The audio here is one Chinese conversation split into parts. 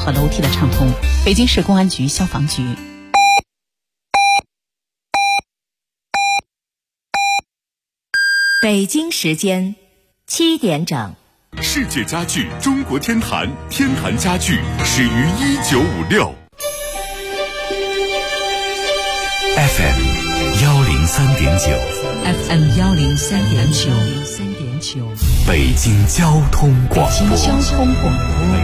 和楼梯的畅通。北京市公安局消防局。 北京时间7点整。 世界家具中国天坛，天坛家具始于1956。FM 103.9 FM 103.9 北京交通广播。 北京交通广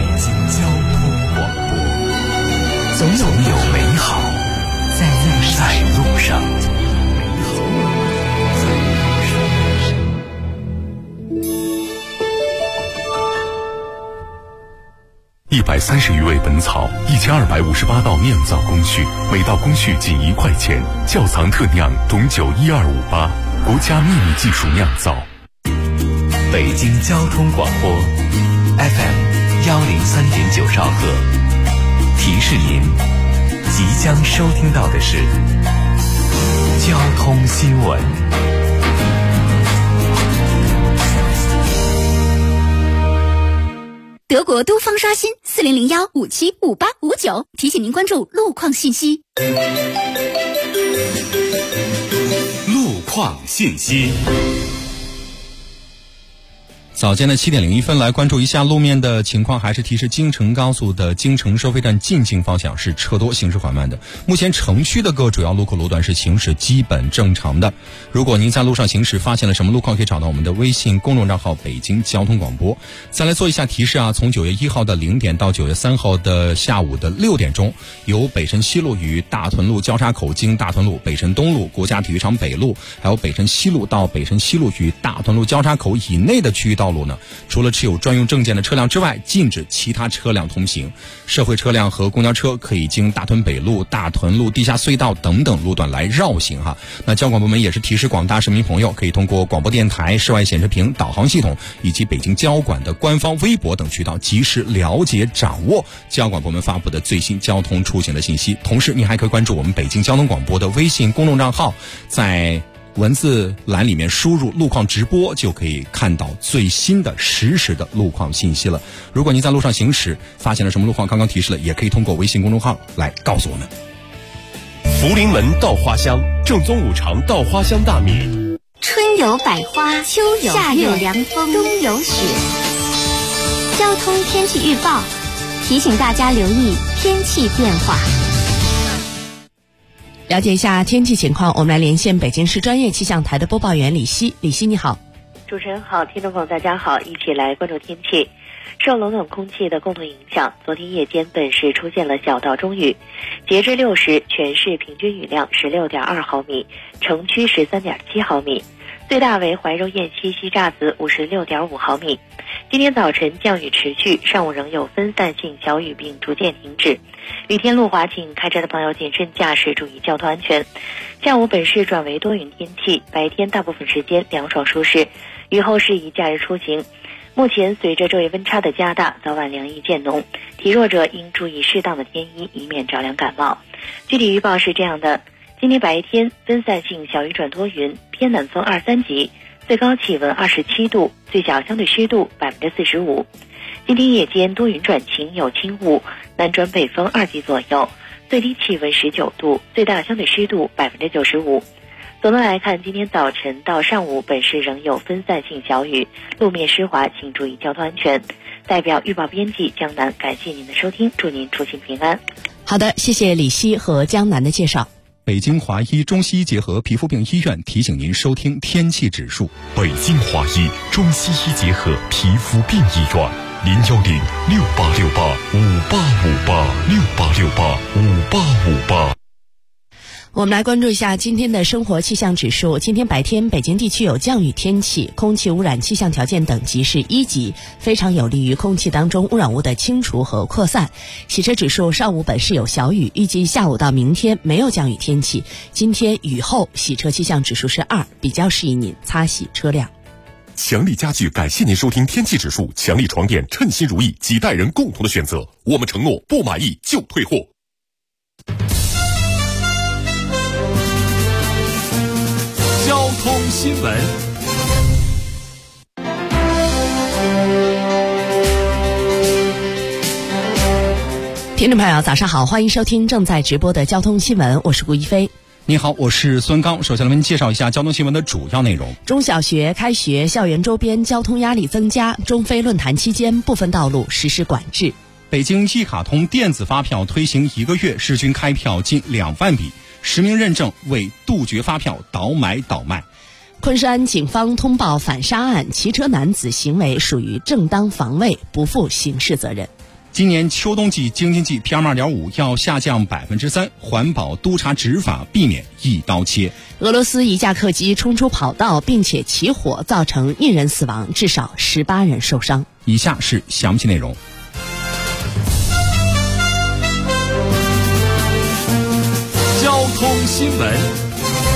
播，总有美好在路上。 130余味本草，1258道酿造工序，每道工序仅1块钱。窖藏特酿董酒12588，国家秘密技术酿造。 北京交通广播 FM 103.9兆赫，提示您即将收听到的是交通新闻。 德国都方刷新4001575859，提醒您关注路况信息。 路况信息。 早间的7点01分，来关注一下路面的情况。还是提示京承高速的京承收费站进京方向是车多，行驶缓慢的。目前城区的各主要路口路段是行驶基本正常的。如果您在路上行驶发现了什么路况，可以找到我们的微信公众账号北京交通广播。再来做一下提示啊，从9月1号的0点到9月3号的下午的6点钟，由北辰西路与大屯路交叉口经大屯路、北辰东路、国家体育场北路，还有北辰西路到北辰西路与大屯路交叉口以内的区域道路呢，除了持有专用证件的车辆之外，禁止其他车辆通行。社会车辆和公交车可以经大屯北路、大屯路地下隧道等等路段来绕行哈。那交管部门也是提示广大市民朋友，可以通过广播电台、室外显示屏、导航系统以及北京交管的官方微博等渠道，及时了解掌握交管部门发布的最新交通出行的信息。同时，您还可以关注我们北京交通广播的微信公众账号，在文字栏里面输入路况直播，就可以看到最新的实时的路况信息了。如果您在路上行驶发现了什么路况，刚刚提示了，也可以通过微信公众号来告诉我们。 福临门稻花香，正宗五常稻花香大米。 春有百花，秋有夏有凉风，冬有雪。交通天气预报提醒大家留意天气变化。 了解一下天气情况，我们来连线北京市专业气象台的播报员李希。李希你好。 主持人好，听众朋友大家好，一起来关注天气。受冷冷空气的共同影响，昨天夜间本市出现了小到中雨，截至6时，全市平均雨量16.2毫米，城区13.7毫米，最大为怀柔雁西西栅子56.5毫米。今天早晨降雨持续，上午仍有分散性小雨并逐渐停止。雨天路滑，请开车的朋友谨慎驾驶，注意交通安全。下午本市转为多云天气，白天大部分时间凉爽舒适，雨后适宜假日出行。目前随着昼夜温差的加大，早晚凉意渐浓，体弱者应注意适当的添衣，以免着凉感冒。具体预报是这样的：今天白天分散性小雨转多云，偏南风2、3级，最高气温27度，最小相对湿度45%。今天夜间多云转晴，有轻雾，南转北风2级左右，最低气温19度，最大相对湿度95%。总的来看，今天早晨到上午本市仍有分散性小雨，路面湿滑，请注意交通安全。代表预报编辑江南，感谢您的收听，祝您出行平安。 好的，谢谢李希和江南的介绍。 北京华医中西医结合皮肤病医院提醒您收听天气指数。 北京华医中西医结合皮肤病医院，0106868585868，68685858。 我们来关注一下今天的生活气象指数。今天白天北京地区有降雨天气，空气污染气象条件等级是1级，非常有利于空气当中污染物的清除和扩散。洗车指数上午本市有小雨，预计下午到明天没有降雨天气。今天雨后洗车气象指数是2，比较适宜您擦洗车辆。 强力家具感谢您收听天气指数，强力床垫称心如意，几代人共同的选择，我们承诺不满意就退货。交通新闻。 听众朋友早上好，欢迎收听正在直播的交通新闻，我是顾一飞。 你好，我是孙刚。首先来为您介绍一下交通新闻的主要内容。 中小学开学，校园周边交通压力增加，中非论坛期间部分道路实施管制。 北京一卡通电子发票推行1个月，市均开票近2万笔，实名认证为杜绝发票倒买倒卖。 昆山警方通报反杀案，骑车男子行为属于正当防卫，不负刑事责任。 今年秋冬季京津冀 PM2.5 要下降3%，环保督查执法避免一刀切。 俄罗斯一架客机冲出跑道并且起火，造成1人死亡，至少18人受伤。 以下是详细内容。 交通新闻。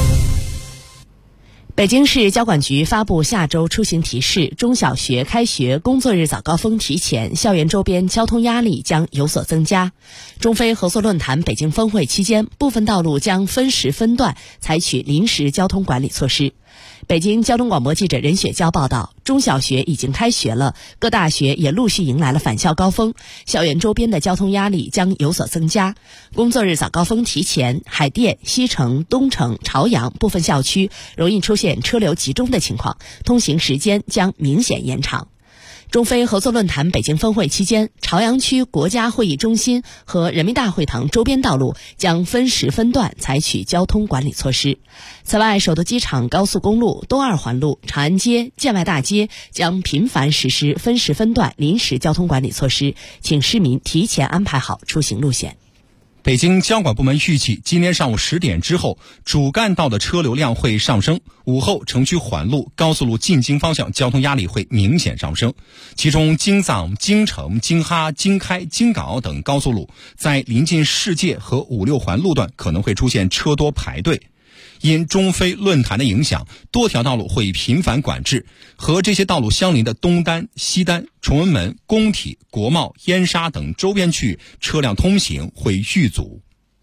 北京市交管局发布下周出行提示，中小学开学，工作日早高峰提前，校园周边交通压力将有所增加。中非合作论坛北京峰会期间，部分道路将分时分段采取临时交通管理措施。北京交通广播记者任雪娇报道，中小学已经开学了，各大学也陆续迎来了返校高峰，校园周边的交通压力将有所增加。工作日早高峰提前，海淀、西城、东城、朝阳部分校区容易出现车流集中的情况，通行时间将明显延长。中非合作论坛北京峰会期间，朝阳区国家会议中心和人民大会堂周边道路将分时分段采取交通管理措施。此外，首都机场高速公路、东二环路、长安街、建外大街将频繁实施分时分段临时交通管理措施，请市民提前安排好出行路线。 北京交管部门预计，今天上午10点之后，主干道的车流量会上升，午后城区环路、高速路进京方向交通压力会明显上升。其中，京藏、京承、京哈、京开、京港澳等高速路，在临近世界和5、6环路段可能会出现车多排队。因中非论坛的影响，多条道路会频繁管制，和这些道路相邻的东单、西单、崇文门、工体、国贸、燕莎等周边区域车辆通行会遇阻。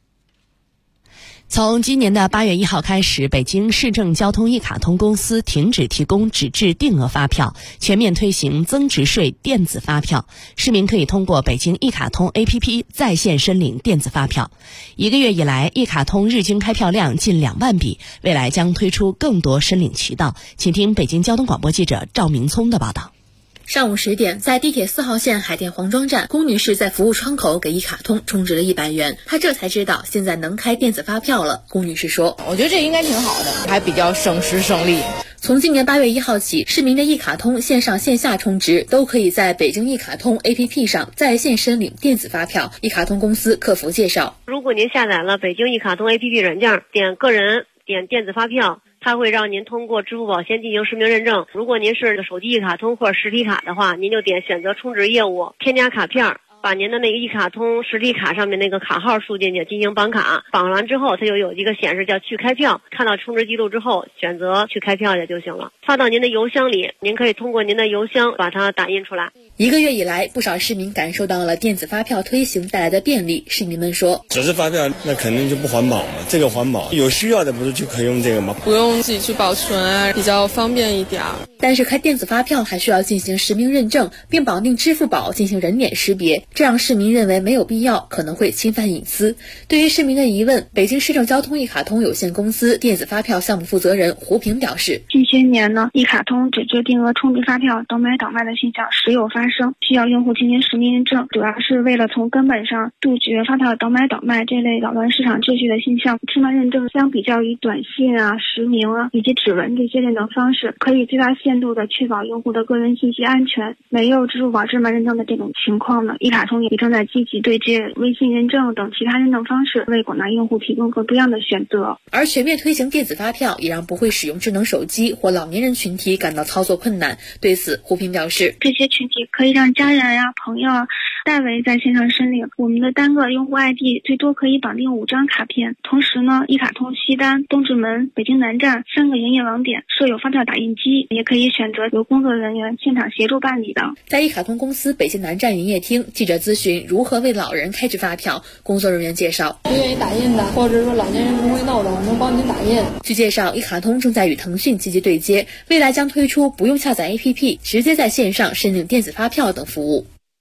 从今年的8月1号开始，北京市政交通一卡通公司停止提供纸质定额发票，全面推行增值税电子发票。市民可以通过北京一卡通 APP 在线申领电子发票。1个月以来，一卡通日均开票量近2万笔，未来将推出更多申领渠道。请听北京交通广播记者赵明聪的报道。 上午10点，在地铁4号线海淀黄庄站，龚女士在服务窗口给一卡通充值了100元，她这才知道现在能开电子发票了。龚女士说：“ 我觉得这应该挺好的，还比较省时省力。” 从今年8月1号起，市民的一卡通线上线下充值都可以在北京一卡通 APP 上在线申领电子发票。一卡通公司客服介绍， 如果您下载了北京一卡通 APP 软件，点个人，点电子发票，它会让您通过支付宝先进行实名认证。如果您是手机一卡通或者实体卡的话，您就点选择充值业务，添加卡片，把您的那个一卡通实体卡上面那个卡号输进去进行绑卡，绑完之后它就有一个显示叫去开票，看到充值记录之后选择去开票也就行了，发到您的邮箱里，您可以通过您的邮箱把它打印出来。 1个月以来，不少市民感受到了电子发票推行带来的便利。市民们说， 纸质发票那肯定就不环保嘛，这个环保，有需要的不是就可以用这个吗？ 不用自己去保存啊，比较方便一点。 但是开电子发票还需要进行实名认证，并绑定支付宝进行人脸识别，这让市民认为没有必要，可能会侵犯隐私。对于市民的疑问，北京市政交通一卡通有限公司电子发票项目负责人胡平表示， 近些年呢，一卡通纸质定额充值发票倒买倒卖的现象时有发生，需要用户进行实名认证，主要是为了从根本上杜绝发票倒买倒卖这类扰乱市场秩序的现象。芝麻认证相比较于短信啊、实名啊以及指纹这些认证方式，可以最大限度的确保用户的个人信息安全。没有支付宝芝麻认证的这种情况呢，一卡通也正在积极对接微信认证等其他认证方式，为广大用户提供各多样的选择。 而全面推行电子发票，也让不会使用智能手机或老年人群体感到操作困难。对此，胡平表示， 这些群体可以让家人呀、朋友啊代为在线上申领。我们的单个用户 ID 最多可以绑定5张卡片。同时呢，一卡通西单、东直门、北京南站3个营业网点设有发票打印机，也可以选择由工作人员现场协助办理的。 在一卡通公司北京南站营业厅，记者咨询如何为老人开具发票，工作人员介绍， 不愿意打印的，或者说老年人不会弄的，我们帮您打印。 据介绍，一卡通正在与腾讯积极对接，未来将推出不用下载 APP， 直接在线上申领电子发票等服务。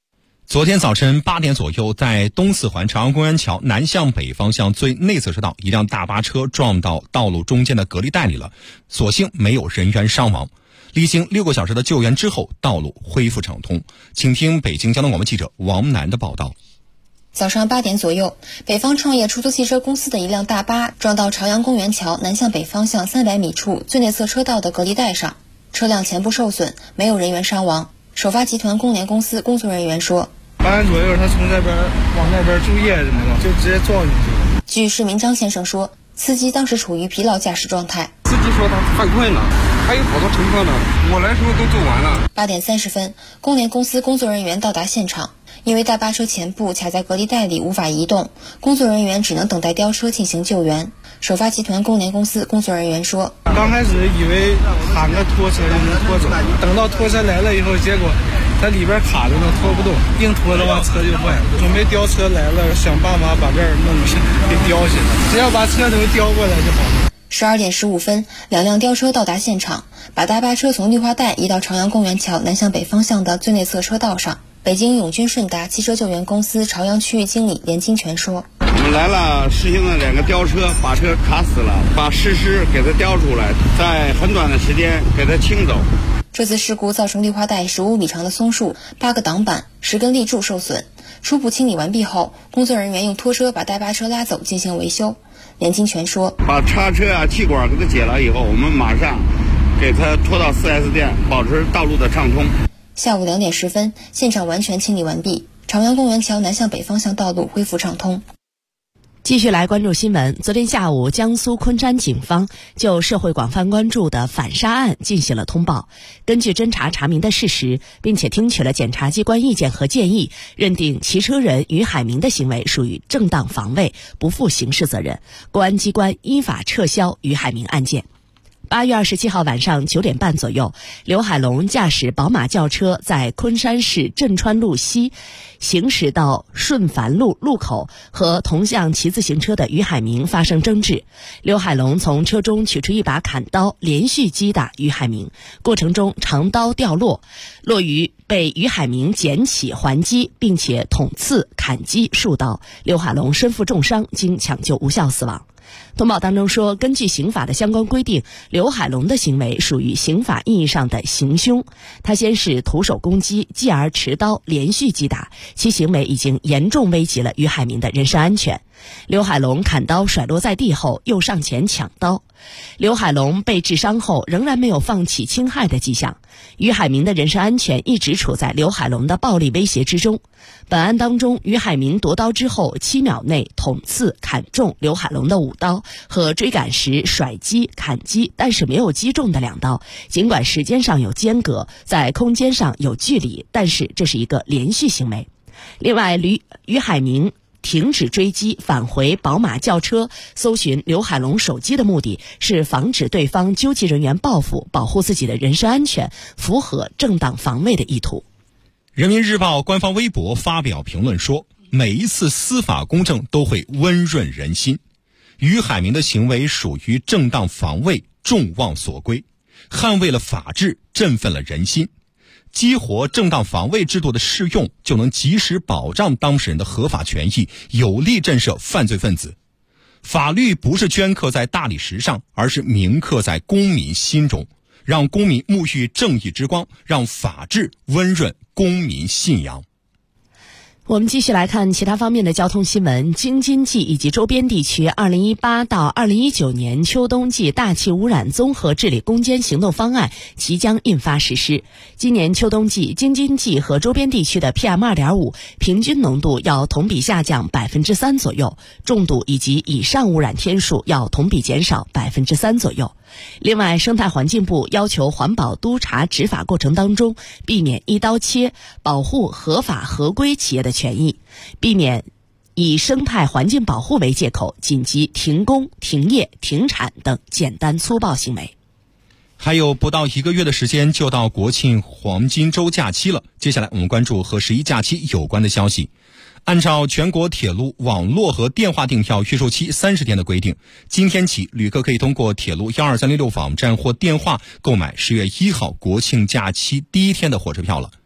昨天早晨8点左右，在东四环朝阳公园桥南向北方向最内侧车道，一辆大巴车撞到道路中间的隔离带里了，所幸没有人员伤亡。历经6个小时的救援之后，道路恢复畅通。请听北京交通广播记者王楠的报道。 早上8点左右，北方创业出租汽车公司的一辆大巴撞到朝阳公园桥南向北方向300米处最内侧车道的隔离带上，车辆前部受损，没有人员伤亡。首发集团供联公司工作人员说 8点左右他从这边往那边注液什么的，就直接撞进去了。 据市民张先生说，司机当时处于疲劳驾驶状态。 司机说他犯困了，还有好多乘客呢，我来时候都救完了。 8点30分，供联公司工作人员到达现场，因为大巴车前部卡在隔离带里无法移动，工作人员只能等待吊车进行救援。首发集团供联公司工作人员说， 刚开始以为喊个拖车就能拖走，等到拖车来了以后，结果它里边卡着呢，拖不动，硬拖的话车就坏了。准备吊车来了，想办法把这儿弄给吊起来，只要把车头吊过来就好了。 12点15分，2辆吊车到达现场，把大巴车从绿化带移到朝阳公园桥南向北方向的最内侧车道上。北京永军顺达汽车救援公司朝阳区域经理连金全说， 我们来了，实行了2个吊车，把车卡死了，把尸给它吊出来，在很短的时间给它清走。 这次事故造成绿化带15米长的松树、8个挡板、10根立柱受损。初步清理完毕后，工作人员用拖车把大巴车拉走进行维修。连金全说， 把叉车气管给它解了以后，我们马上给它拖到 4S 店，保持道路的畅通。 下午2点10分，现场完全清理完毕，朝阳公园桥南向北方向道路恢复畅通。 继续来关注新闻。昨天下午，江苏昆山警方就社会广泛关注的反杀案进行了通报。根据侦查查明的事实，并且听取了检察机关意见和建议，认定骑车人于海明的行为属于正当防卫，不负刑事责任。公安机关依法撤销于海明案件。8月27号晚上9点半左右，刘海龙驾驶宝马轿车在昆山市镇川路西行驶到顺繁路路口，和同向骑自行车的于海明发生争执。刘海龙从车中取出一把砍刀，连续击打于海明，过程中长刀掉落于被于海明捡起还击，并且捅刺砍击数刀，刘海龙身负重伤，经抢救无效死亡。通报当中说，根据刑法的相关规定，刘海龙的行为属于刑法意义上的行凶。他先是徒手攻击，继而持刀连续击打，其行为已经严重危及了于海明的人身安全。刘海龙砍刀甩落在地后，又上前抢刀。刘海龙被致伤后，仍然没有放弃侵害的迹象。于海明的人身安全一直处在刘海龙的暴力威胁之中。本案当中，于海明夺刀之后7秒内捅刺砍中刘海龙的5刀，和追赶时甩击砍击但是没有击中的2刀，尽管时间上有间隔，在空间上有距离，但是这是一个连续行为。另外，于海明停止追击，返回宝马轿车，搜寻刘海龙手机的目的是防止对方纠集人员报复，保护自己的人身安全，符合正当防卫的意图。 人民日报官方微博发表评论说，每一次司法公正都会温润人心。于海明的行为属于正当防卫，众望所归，捍卫了法治，振奋了人心。激活正当防卫制度的适用，就能及时保障当事人的合法权益，有力震慑犯罪分子。法律不是镌刻在大理石上，而是铭刻在公民心中，让公民沐浴正义之光，让法治温润公民信仰。 我们继续来看其他方面的交通新闻。京津冀以及周边地区2018到2019年秋冬季大气污染综合治理攻坚行动方案即将印发实施。今年秋冬季，京津冀和周边地区的 PM2.5 平均浓度要同比下降 3% 左右，重度以及以上污染天数要同比减少 3% 左右。另外，生态环境部要求环保督查执法过程当中避免一刀切，保护合法合规企业的权益，避免以生态环境保护为借口紧急停工、停业、停产等简单粗暴行为。 还有不到1个月的时间就到国庆黄金周假期了，接下来我们关注和11假期有关的消息。按照全国铁路网络和电话订票预售期30天的规定，今天起旅客可以通过铁路12366网站或电话购买10月1号国庆假期第1天的火车票了。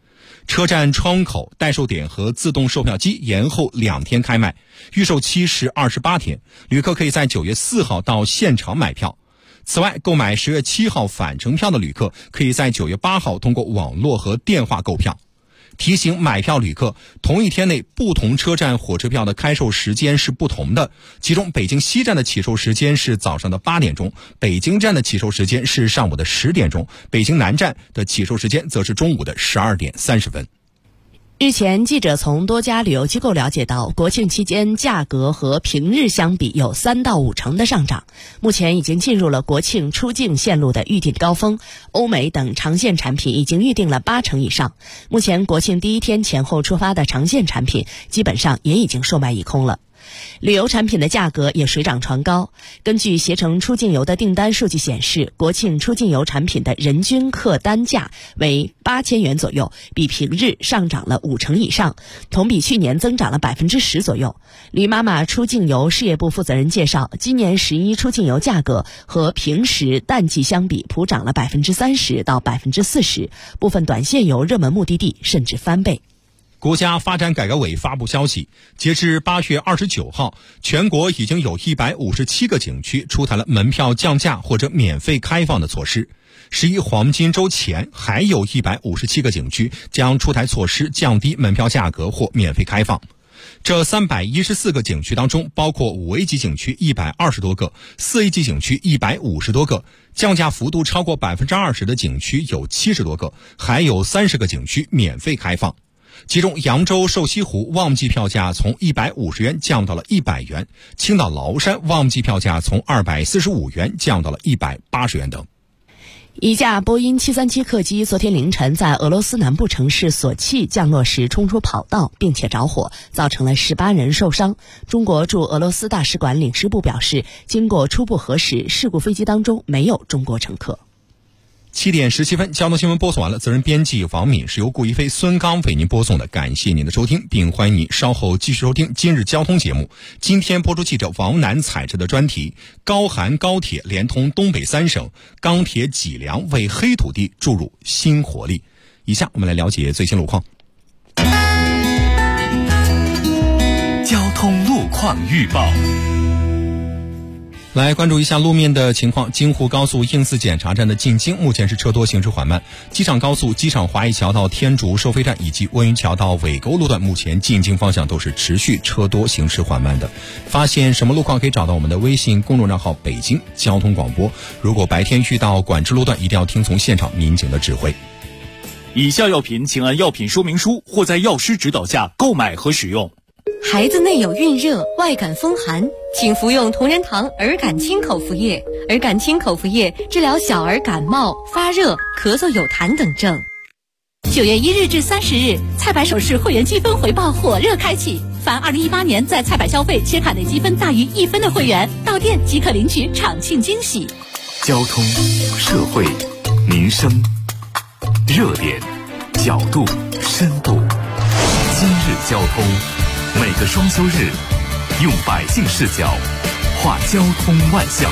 车站窗口、代售点和自动售票机延后2天开卖，预售期是28天，旅客可以在9月4号到现场买票。此外，购买10月7号返程票的旅客可以在9月8号通过网络和电话购票。提醒买票旅客，同一天内不同车站火车票的开售时间是不同的，其中北京西站的起售时间是早上的8点钟，北京站的起售时间是上午的10点钟，北京南站的起售时间则是中午的12点30分。 日前，记者从多家旅游机构了解到，国庆期间价格和平日相比有3到5成的上涨。目前已经进入了国庆出境线路的预订高峰，欧美等长线产品已经预订了8成以上。目前国庆第一天前后出发的长线产品基本上也已经售卖一空了。旅游产品的价格也水涨船高。根据携程出境游的订单数据显示，国庆出境游产品的人均客单价为8000元左右，比平日上涨了5成以上，同比去年增长了10%左右。驴妈妈出境游事业部负责人介绍，今年11出境游价格和平时淡季相比普涨了30%到40%，部分短线游热门目的地甚至翻倍。 国家发展改革委发布消息，截至8月29号，全国已经有157个景区出台了门票降价或者免费开放的措施。11黄金周前，还有157个景区将出台措施降低门票价格或免费开放。这314个景区当中，包括5A 级景区120多个，4A 级景区150多个，降价幅度超过20%的景区有70多个，还有30个景区免费开放。其中，扬州瘦西湖旺季票价从150元降到了100元，青岛崂山旺季票价从245元降到了180元等。 一架波音737客机昨天凌晨在俄罗斯南部城市索契降落时冲出跑道，并且着火，造成了18人受伤。中国驻俄罗斯大使馆领事部表示，经过初步核实，事故飞机当中没有中国乘客。 7点17分，交通新闻播送完了。责任编辑王敏，是由顾一飞、孙刚为您播送的。感谢您的收听，并欢迎您稍后继续收听今日交通节目。今天播出记者王楠采制的专题：高韩高铁连通东北3省，钢铁脊梁为黑土地注入新活力。以下我们来了解最新路况。 交通路况预报。 来关注一下路面的情况。京沪高速应四检查站的进京目前是车多，行驶缓慢。机场高速机场华谊桥到天竺收费站以及温榆桥到尾沟路段目前进京方向都是持续车多，行驶缓慢的。发现什么路况可以找到我们的微信公众账号北京交通广播。如果白天遇到管制路段，一定要听从现场民警的指挥。 以下药品请按药品说明书或在药师指导下购买和使用。 孩子内有孕热、外感风寒，请服用同仁堂儿感清口服液。儿感清口服液治疗小儿感冒、发热、咳嗽有痰等症。9月1日至30日，菜百首饰会员积分回报火热开启，凡2018年在菜百消费且卡内积分大于1分的会员，到店即可领取场庆惊喜。 交通、社会、民生，热点、角度、深度。今日交通。每个双休日，用百姓视角画交通万象。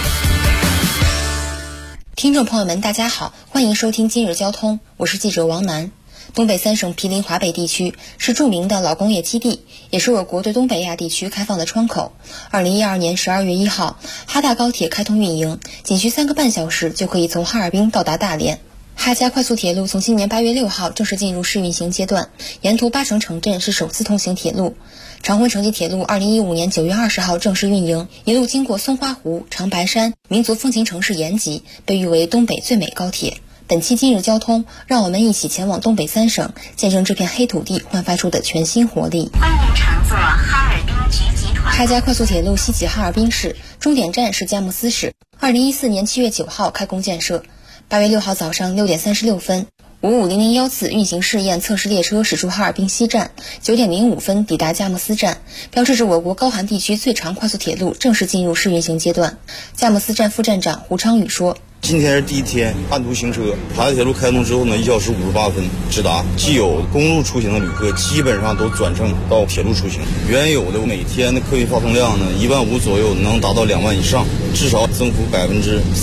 听众朋友们，大家好，欢迎收听今日交通，我是记者王楠。东北3省毗邻华北地区，是著名的老工业基地，也是我国对东北亚地区开放的窗口。2012年12月1号，哈大高铁开通运营，仅需3个半小时就可以从哈尔滨到达大连。哈佳快速铁路从今年8月6号正式进入试运行阶段，沿途8省城镇是首次通行铁路。长混城际铁路2015年9月20号正式运营，一路经过松花湖、长白山，民族风情城市延吉，被誉为东北最美高铁。本期今日交通，让我们一起前往东北3省，见证这片黑土地焕发出的全新活力。 欢迎乘坐哈尔滨局集团。 哈佳快速铁路西起哈尔滨市，终点站是佳木斯市。2014年7月9号开工建设。8月6号早上6点36分，55001次运行试验测试列车驶出哈尔滨西站，9点05分抵达佳木斯站，标志着我国高韩地区最长快速铁路正式进入试运行阶段。佳木斯站副站长胡昌宇说： 今天是第一天按图行车，哈佳铁路开通之后呢，1小时58分直达。既有公路出行的旅客基本上都转乘到铁路出行，原有的每天的客运发送量呢，15000左右能达到2万以上，至少增幅30%。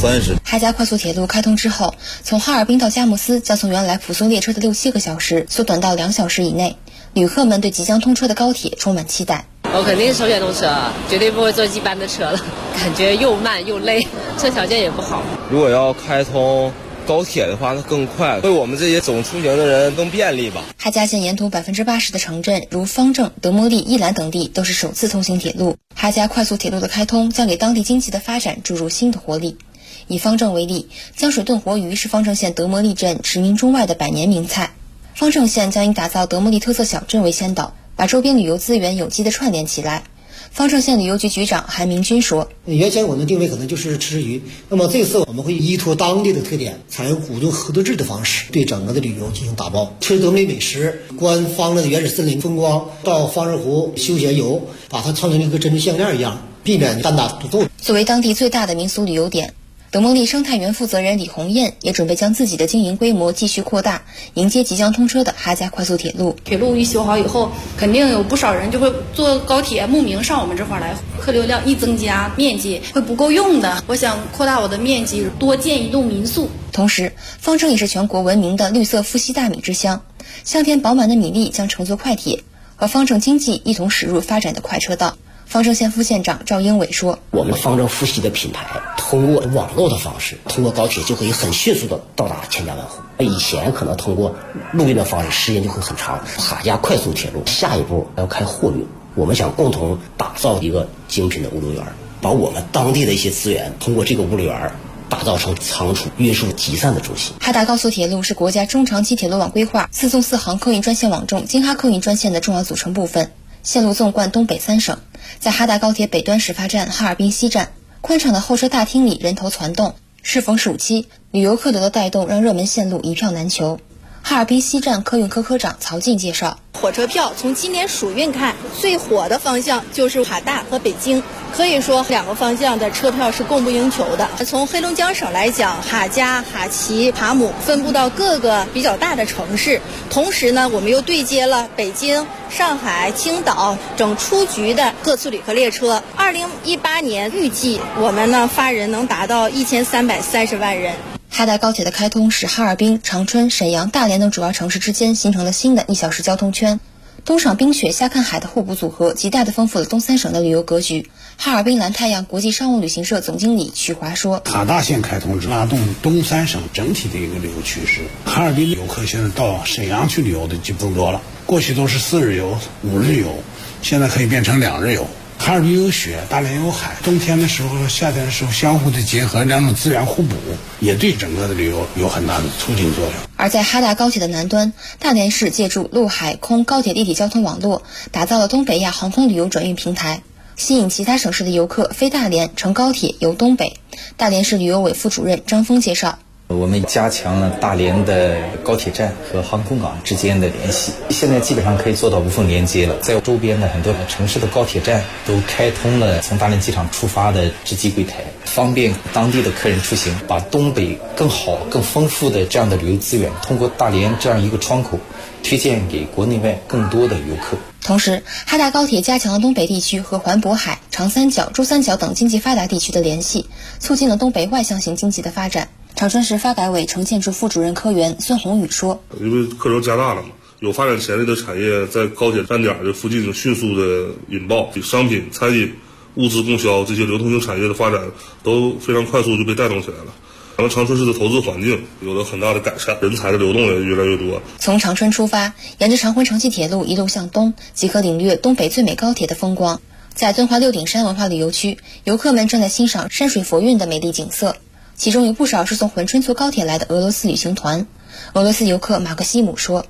哈佳快速铁路开通之后，从哈尔滨到佳木斯将从原来普送列车的6-7个小时缩短到2小时以内。旅客们对即将通车的高铁充满期待。 我肯定首选动车，绝对不会坐一般的车了，感觉又慢又累，车条件也不好。 如果要开通高铁的话，那更快，对我们这些总出行的人更便利吧。 哈佳县沿途80%的城镇，如方正、德摩利、义兰等地都是首次通行铁路。哈佳快速铁路的开通将给当地经济的发展注入新的活力。以方正为例，江水炖活鱼是方正县德摩利镇驰名中外的百年名菜。方正县将以打造德摩利特色小镇为先导，把周边旅游资源有机的串联起来。方正县旅游局局长韩明军说， 原先我们的定位可能就是吃鱼，那么这次我们会依托当地的特点，采用股东合作制的方式，对整个的旅游进行打包，吃德摩利美食，观方正的原始森林风光，到方正湖休闲游，把它创成一个珍珠项链一样，避免单打独斗。 作为当地最大的民俗旅游点，德摩利生态园负责人李红艳也准备将自己的经营规模继续扩大，迎接即将通车的哈佳快速铁路。 铁路一修好以后，肯定有不少人就会坐高铁慕名上我们这块来，客流量一增加，面积会不够用的。我想扩大我的面积，多建一栋民宿。 同时，方正也是全国闻名的绿色富硒大米之乡，香甜饱满的米粒将乘坐快铁，和方正经济一同驶入发展的快车道。方正县副县长赵英伟说， 我们方正富硒的品牌通过网络的方式，通过高铁就可以很迅速的到达千家万户，以前可能通过陆运的方式时间就会很长。哈佳快速铁路下一步要开货运，我们想共同打造一个精品的物流园，把我们当地的一些资源通过这个物流园打造成仓储运输集散的中心。 哈达高速铁路是国家中长期铁路网规划4纵4航客运专线网中京哈客运专线的重要组成部分，线路纵贯东北3省。在哈达高铁北端始发站哈尔滨西站，宽敞的候车大厅里人头攒动。适逢暑期，旅游客流的带动让热门线路一票难求。哈尔滨西站客运科科长曹静介绍， 火车票从今年暑运看，最火的方向就是哈大和北京，可以说2个方向的车票是供不应求的。从黑龙江省来讲，哈佳、哈齐、哈姆分布到各个比较大的城市，同时呢，我们又对接了北京、上海、青岛整出局的各次旅客列车。2018年预计我们呢发人能达到1330万人。 哈达高铁的开通使哈尔滨、长春、沈阳、大连等主要城市之间形成了新的1小时交通圈。冬赏冰雪夏看海的互补组合，极大地丰富了东3省的旅游格局。哈尔滨蓝太阳国际商务旅行社总经理许华说， 哈大线开通拉动东3省整体的一个旅游趋势。哈尔滨游客现在到沈阳去旅游的就更多了，过去都是4日游、5日游，现在可以变成2日游。哈尔滨有雪，大连有海，冬天的时候、夏天的时候相互的结合，2种资源互补，也对整个的旅游有很大的促进作用。 而在哈达高铁的南端，大连市借助陆海空高铁立体交通网络，打造了东北亚航空旅游转运平台，吸引其他省市的游客飞大连乘高铁游东北。大连市旅游委副主任张峰介绍， 我们加强了大连的高铁站和航空港之间的联系，现在基本上可以做到无缝连接了。在周边的很多城市的高铁站都开通了从大连机场出发的直机柜台，方便当地的客人出行，把东北更好、更丰富的这样的旅游资源，通过大连这样一个窗口，推荐给国内外更多的游客。 同时，哈达高铁加强了东北地区和环渤海、长三角、珠三角等经济发达地区的联系，促进了东北外向型经济的发展。长春市发改委城建处副主任科员孙宏宇说， 因为客流加大了嘛，有发展潜力的产业在高铁站点的附近迅速的引爆，商品、餐饮、物资供销这些流通性产业的发展都非常快速就被带动起来了。咱们长春市的投资环境有了很大的改善，人才的流动也越来越多。 从长春出发，沿着长浑城际铁路一路向东，即可领略东北最美高铁的风光。在敦煌六顶山文化旅游区，游客们正在欣赏山水佛韵的美丽景色，其中有不少是从珲春坐高铁来的俄罗斯旅行团。俄罗斯游客马克西姆说，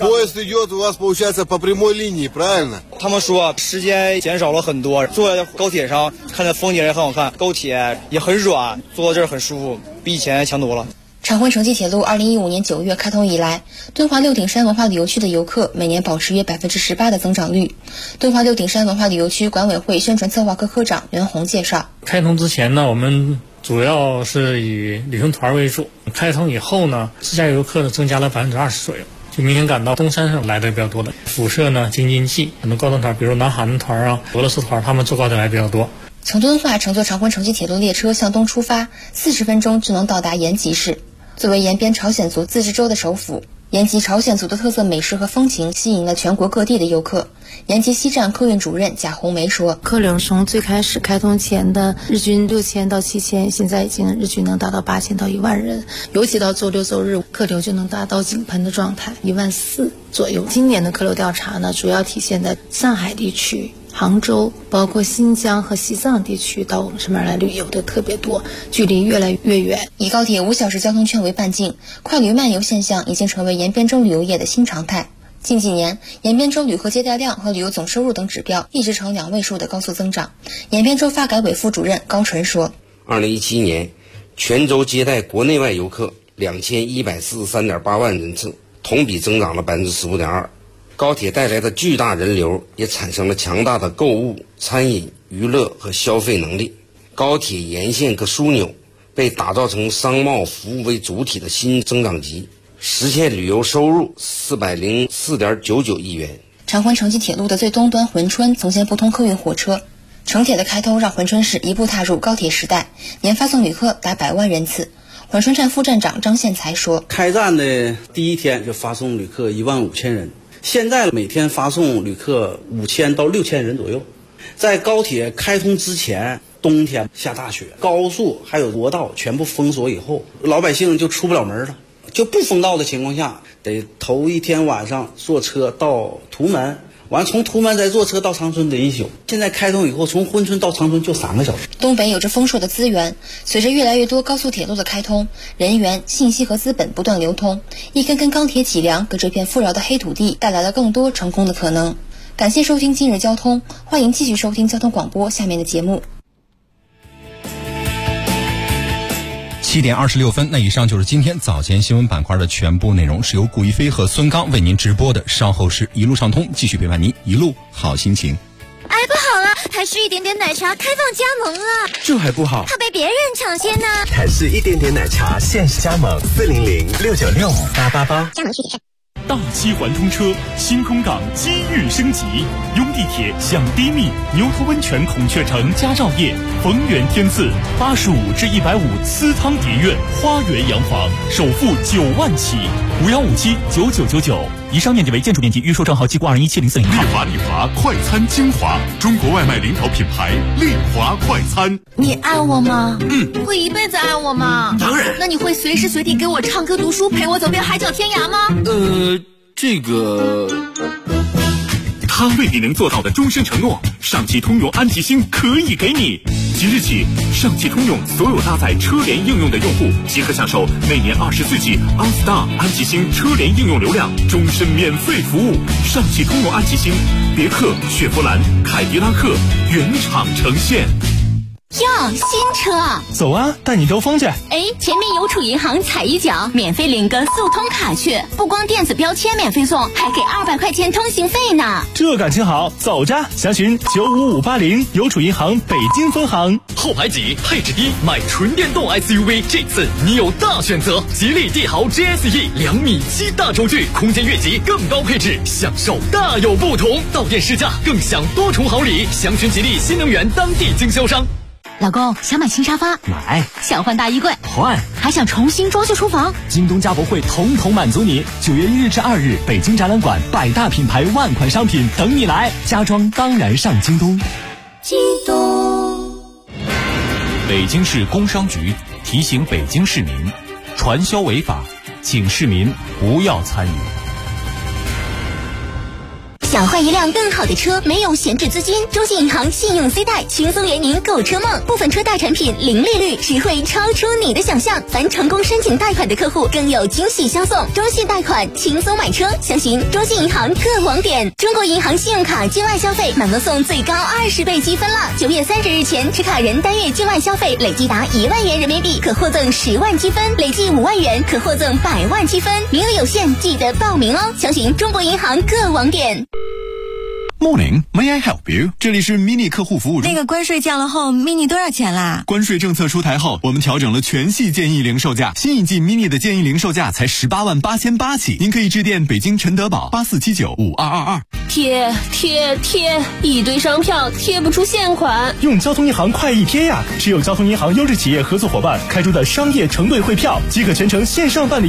他们说时间减少了很多，坐在高铁上看着风景也很好看，高铁也很软，坐到这儿很舒服，比以前强多了。 长浑城际铁路2015年9月开通以来，敦煌六顶山文化旅游区的游客每年保持约18%的增长率。敦煌六顶山文化旅游区管委会宣传策划科科长袁红介绍， 开通之前呢，我们主要是以旅行团为主，开通以后呢，自驾游客呢增加了20%左右，就明显感到东3省来的比较多的。辐射呢京津冀很多高端团，比如南韩团啊、俄罗斯团，他们坐高铁来比较多。 从敦化乘坐长昆城际铁路列车向东出发，40分钟就能到达延吉市。作为延边朝鲜族自治州的首府，延吉朝鲜族的特色美食和风情吸引了全国各地的游客。延吉西站客运主任贾红梅说， 客流从最开始开通前的日均6000到7000，现在已经日均能达到8000到1万人，尤其到周六周日客流就能达到井喷的状态，14000左右。今年的客流调查呢，主要体现在上海地区、杭州，包括新疆和西藏地区到我们这边来旅游的特别多，距离越来越远。 以高铁5小时交通圈为半径，快旅漫游现象已经成为延边州旅游业的新常态。近几年，延边州旅客接待量和旅游总收入等指标一直呈2位数的高速增长。延边州发改委副主任高纯说 ，2017年全州接待国内外游客2143.8万人次，同比增长了15.2%。高铁带来的巨大人流也产生了强大的购物、餐饮、娱乐和消费能力。高铁沿线各枢纽被打造成商贸服务为主体的新增长极，实现旅游收入404.99亿元。 长昆城际铁路的最东端珲春曾建不通客运火车，城铁的开通让珲春市一步踏入高铁时代，年发送旅客达100万人次。珲春站副站长张宪才说， 开站的第一天就发送旅客15000人，现在每天发送旅客5000到6000人左右。在高铁开通之前，冬天下大雪，高速还有国道全部封锁以后，老百姓就出不了门了。就不封道的情况下，得头一天晚上坐车到图门，完从图门再坐车到长春得1宿。现在开通以后，从珲春到长春就3个小时。 东北有着丰硕的资源，随着越来越多高速铁路的开通，人员、信息和资本不断流通，一根根钢铁脊梁给这片富饶的黑土地带来了更多成功的可能。感谢收听今日交通，欢迎继续收听交通广播下面的节目。 7点26分，那以上就是今天早间新闻板块的全部内容，是由顾一飞和孙刚为您直播的。稍后是一路畅通，继续陪伴您，一路好心情。 哎，不好了，台式一点点奶茶开放加盟了， 这还不好， 怕被别人抢先呢。 台式一点点奶茶限时加盟，40069658888， 加盟具体看。 大7环通车，新空港机遇升级，拥地铁享低密，牛头温泉孔雀城佳兆业，逢源天赐，85至150私汤底苑花园洋房，首付9万起，51579999。以上面积为建筑面积，预售账号记过217040。 丽华快餐精华，中国外卖领导品牌丽华快餐。 你爱我吗？会一辈子爱我吗？ 当然。 那你会随时随地给我唱歌读书，陪我走遍海角天涯吗？ 这个。他为你能做到的终身承诺，上汽通用安吉星可以给你。即日起，上汽通用所有搭载车联应用的用户，即可享受每年24G OnStar 安吉星车联应用流量，终身免费服务。上汽通用安吉星，别克、雪佛兰、凯迪拉克原厂呈现。 哟，新车， 走啊，带你兜风去。 前面邮储银行踩一脚，免费领个速通卡去，不光电子标签免费送，还给200块钱通行费呢。 这感情好，走着，详询95580邮储银行北京分行。 后排挤，配置低，买纯电动 SUV， 这次你有大选择。吉利帝豪 GSE 2.7米大轴距，空间越级，更高配置，享受大有不同。到店试驾，更享多重好礼。详询吉利新能源当地经销商。 老公，想买新沙发， 买； 想换大衣柜， 换； 还想重新装修厨房， 京东家博会统统满足你。9月1日至2日，北京展览馆100大品牌万款商品等你来，家装当然上京东。 京东。 北京市工商局提醒北京市民，传销违法，请市民不要参与。 想换一辆更好的车，没有闲置资金，中信银行信用 C 贷轻松圆您购车梦，部分车贷产品零利率，实惠超出你的想象。凡成功申请贷款的客户更有惊喜相送，中信贷款轻松买车，详询中信银行各网点。中国银行信用卡境外消费满额送最高20倍积分了，9月30日前持卡人单月境外消费累计达1万元人民币可获赠10万积分，累计5万元可获赠100万积分，名额有限，记得报名哦。详询中国银行各网点。 Morning, may I help you？ 这里是 Mini 客户服务中。 那个关税降了后 ，Mini 多少钱啦？ 关税政策出台后，我们调整了全系建议零售价，新一季 Mini 的建议零售价才18.888起。您可以致电北京陈德宝84795222。 贴，一堆商票贴不出现款。 用交通银行快易贴呀，持有交通银行优质企业合作伙伴开出的商业承兑汇票，即可全程线上办理。